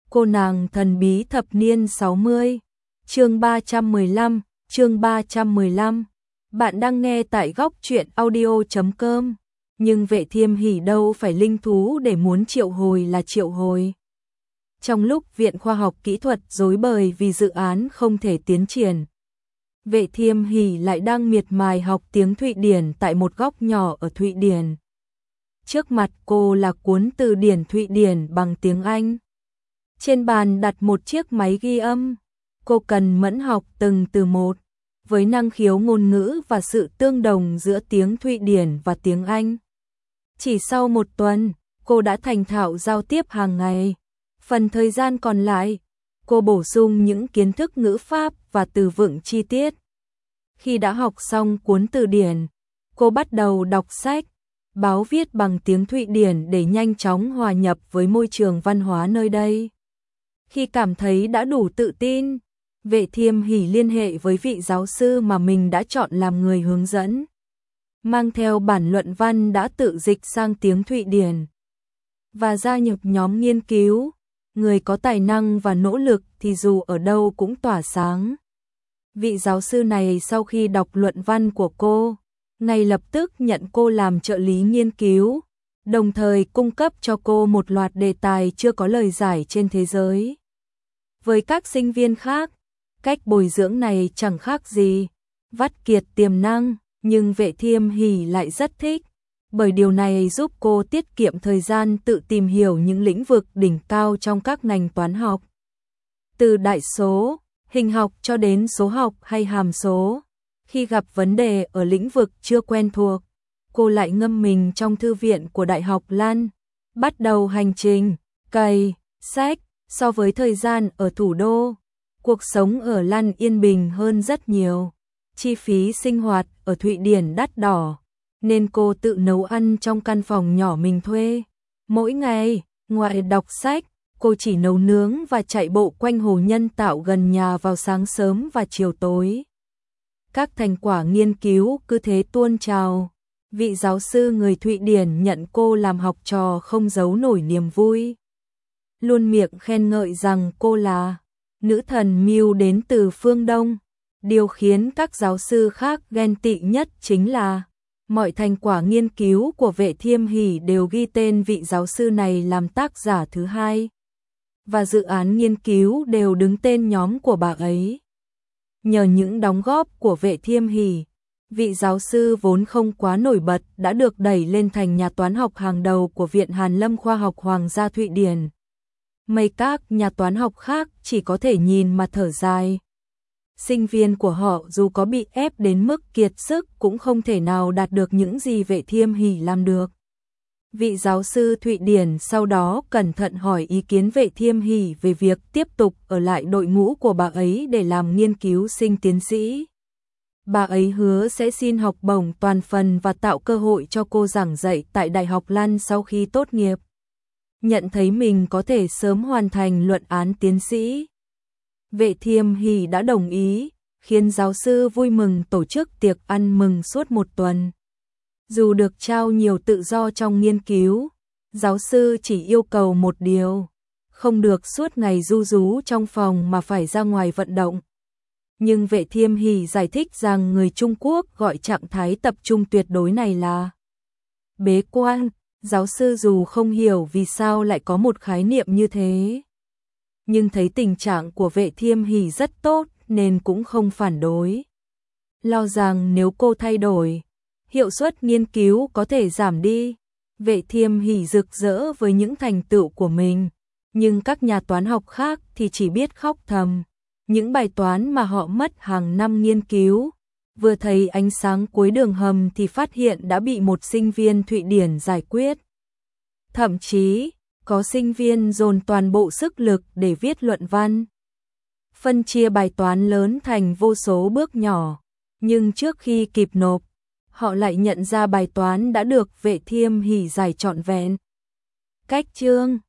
Cô nàng thần bí thập niên 60. Chương 315. Bạn đang nghe tại góc truyện audio.com. Nhưng Vệ Thiêm Hỷ đâu phải linh thú để muốn triệu hồi là triệu hồi. Trong lúc Viện Khoa học Kỹ thuật rối bời vì dự án không thể tiến triển, Vệ Thiêm Hỷ lại đang miệt mài học tiếng Thụy Điển tại một góc nhỏ ở Thụy Điển. Trước mặt cô là cuốn từ điển Thụy Điển bằng tiếng Anh. Trên bàn đặt một chiếc máy ghi âm. Cô cần mẫn học từng từ một, với năng khiếu ngôn ngữ và sự tương đồng giữa tiếng Thụy Điển và tiếng Anh. Chỉ sau một tuần, cô đã thành thạo giao tiếp hàng ngày. Phần thời gian còn lại, cô bổ sung những kiến thức ngữ pháp và từ vựng chi tiết. Khi đã học xong cuốn từ điển, cô bắt đầu đọc sách, báo viết bằng tiếng Thụy Điển để nhanh chóng hòa nhập với môi trường văn hóa nơi đây. Khi cảm thấy đã đủ tự tin, Vệ Thiêm Hỷ liên hệ với vị giáo sư mà mình đã chọn làm người hướng dẫn, mang theo bản luận văn đã tự dịch sang tiếng Thụy Điển và gia nhập nhóm nghiên cứu. Người có tài năng và nỗ lực thì dù ở đâu cũng tỏa sáng. Vị giáo sư này sau khi đọc luận văn của cô, ngay lập tức nhận cô làm trợ lý nghiên cứu, đồng thời cung cấp cho cô một loạt đề tài chưa có lời giải trên thế giới. Với các sinh viên khác, cách bồi dưỡng này chẳng khác gì vắt kiệt tiềm năng, nhưng Vệ Thiêm Hỷ lại rất thích, bởi điều này giúp cô tiết kiệm thời gian tự tìm hiểu những lĩnh vực đỉnh cao trong các ngành toán học. Từ đại số, hình học cho đến số học hay hàm số, khi gặp vấn đề ở lĩnh vực chưa quen thuộc, cô lại ngâm mình trong thư viện của Đại học Lan, bắt đầu hành trình cày sách. So với thời gian ở thủ đô, cuộc sống ở Lan yên bình hơn rất nhiều. Chi phí sinh hoạt ở Thụy Điển đắt đỏ, nên cô tự nấu ăn trong căn phòng nhỏ mình thuê. Mỗi ngày, ngoài đọc sách, cô chỉ nấu nướng và chạy bộ quanh hồ nhân tạo gần nhà vào sáng sớm và chiều tối. Các thành quả nghiên cứu cứ thế tuôn trào. Vị giáo sư người Thụy Điển nhận cô làm học trò không giấu nổi niềm vui, luôn miệng khen ngợi rằng cô là nữ thần mưu đến từ phương Đông. Điều khiến các giáo sư khác ghen tị nhất chính là mọi thành quả nghiên cứu của Vệ Thiêm Hỷ đều ghi tên vị giáo sư này làm tác giả thứ hai, và dự án nghiên cứu đều đứng tên nhóm của bà ấy. Nhờ những đóng góp của Vệ Thiêm Hỷ, vị giáo sư vốn không quá nổi bật đã được đẩy lên thành nhà toán học hàng đầu của Viện Hàn Lâm Khoa học Hoàng gia Thụy Điển. Mấy các nhà toán học khác chỉ có thể nhìn mà thở dài. Sinh viên của họ dù có bị ép đến mức kiệt sức cũng không thể nào đạt được những gì Vệ Thiêm Hỷ làm được. Vị giáo sư Thụy Điển sau đó cẩn thận hỏi ý kiến Vệ Thiêm Hỷ về việc tiếp tục ở lại đội ngũ của bà ấy để làm nghiên cứu sinh tiến sĩ. Bà ấy hứa sẽ xin học bổng toàn phần và tạo cơ hội cho cô giảng dạy tại Đại học Lan sau khi tốt nghiệp. Nhận thấy mình có thể sớm hoàn thành luận án tiến sĩ, Vệ Thiêm Hỷ đã đồng ý, khiến giáo sư vui mừng tổ chức tiệc ăn mừng suốt một tuần. Dù được trao nhiều tự do trong nghiên cứu, giáo sư chỉ yêu cầu một điều, không được suốt ngày ru rú trong phòng mà phải ra ngoài vận động. Nhưng Vệ Thiêm Hỷ giải thích rằng người Trung Quốc gọi trạng thái tập trung tuyệt đối này là bế quan. Giáo sư dù không hiểu vì sao lại có một khái niệm như thế, nhưng thấy tình trạng của Vệ Thiêm Hỷ rất tốt nên cũng không phản đối. Lo rằng nếu cô thay đổi, hiệu suất nghiên cứu có thể giảm đi. Vệ Thiêm Hỷ rực rỡ với những thành tựu của mình, nhưng các nhà toán học khác thì chỉ biết khóc thầm. Những bài toán mà họ mất hàng năm nghiên cứu, vừa thấy ánh sáng cuối đường hầm thì phát hiện đã bị một sinh viên Thụy Điển giải quyết. Thậm chí, có sinh viên dồn toàn bộ sức lực để viết luận văn, phân chia bài toán lớn thành vô số bước nhỏ, nhưng trước khi kịp nộp, họ lại nhận ra bài toán đã được Vệ Thiêm Hỷ giải trọn vẹn. Cách chương